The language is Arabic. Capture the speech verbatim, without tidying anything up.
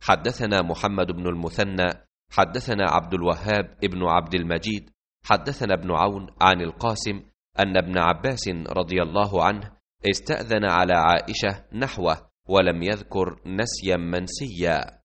حدثنا محمد بن المثنى حدثنا عبد الوهاب ابن عبد المجيد حدثنا ابن عون عن القاسم أن ابن عباس رضي الله عنه استأذن على عائشة نحوه ولم يذكر نسيا منسيا.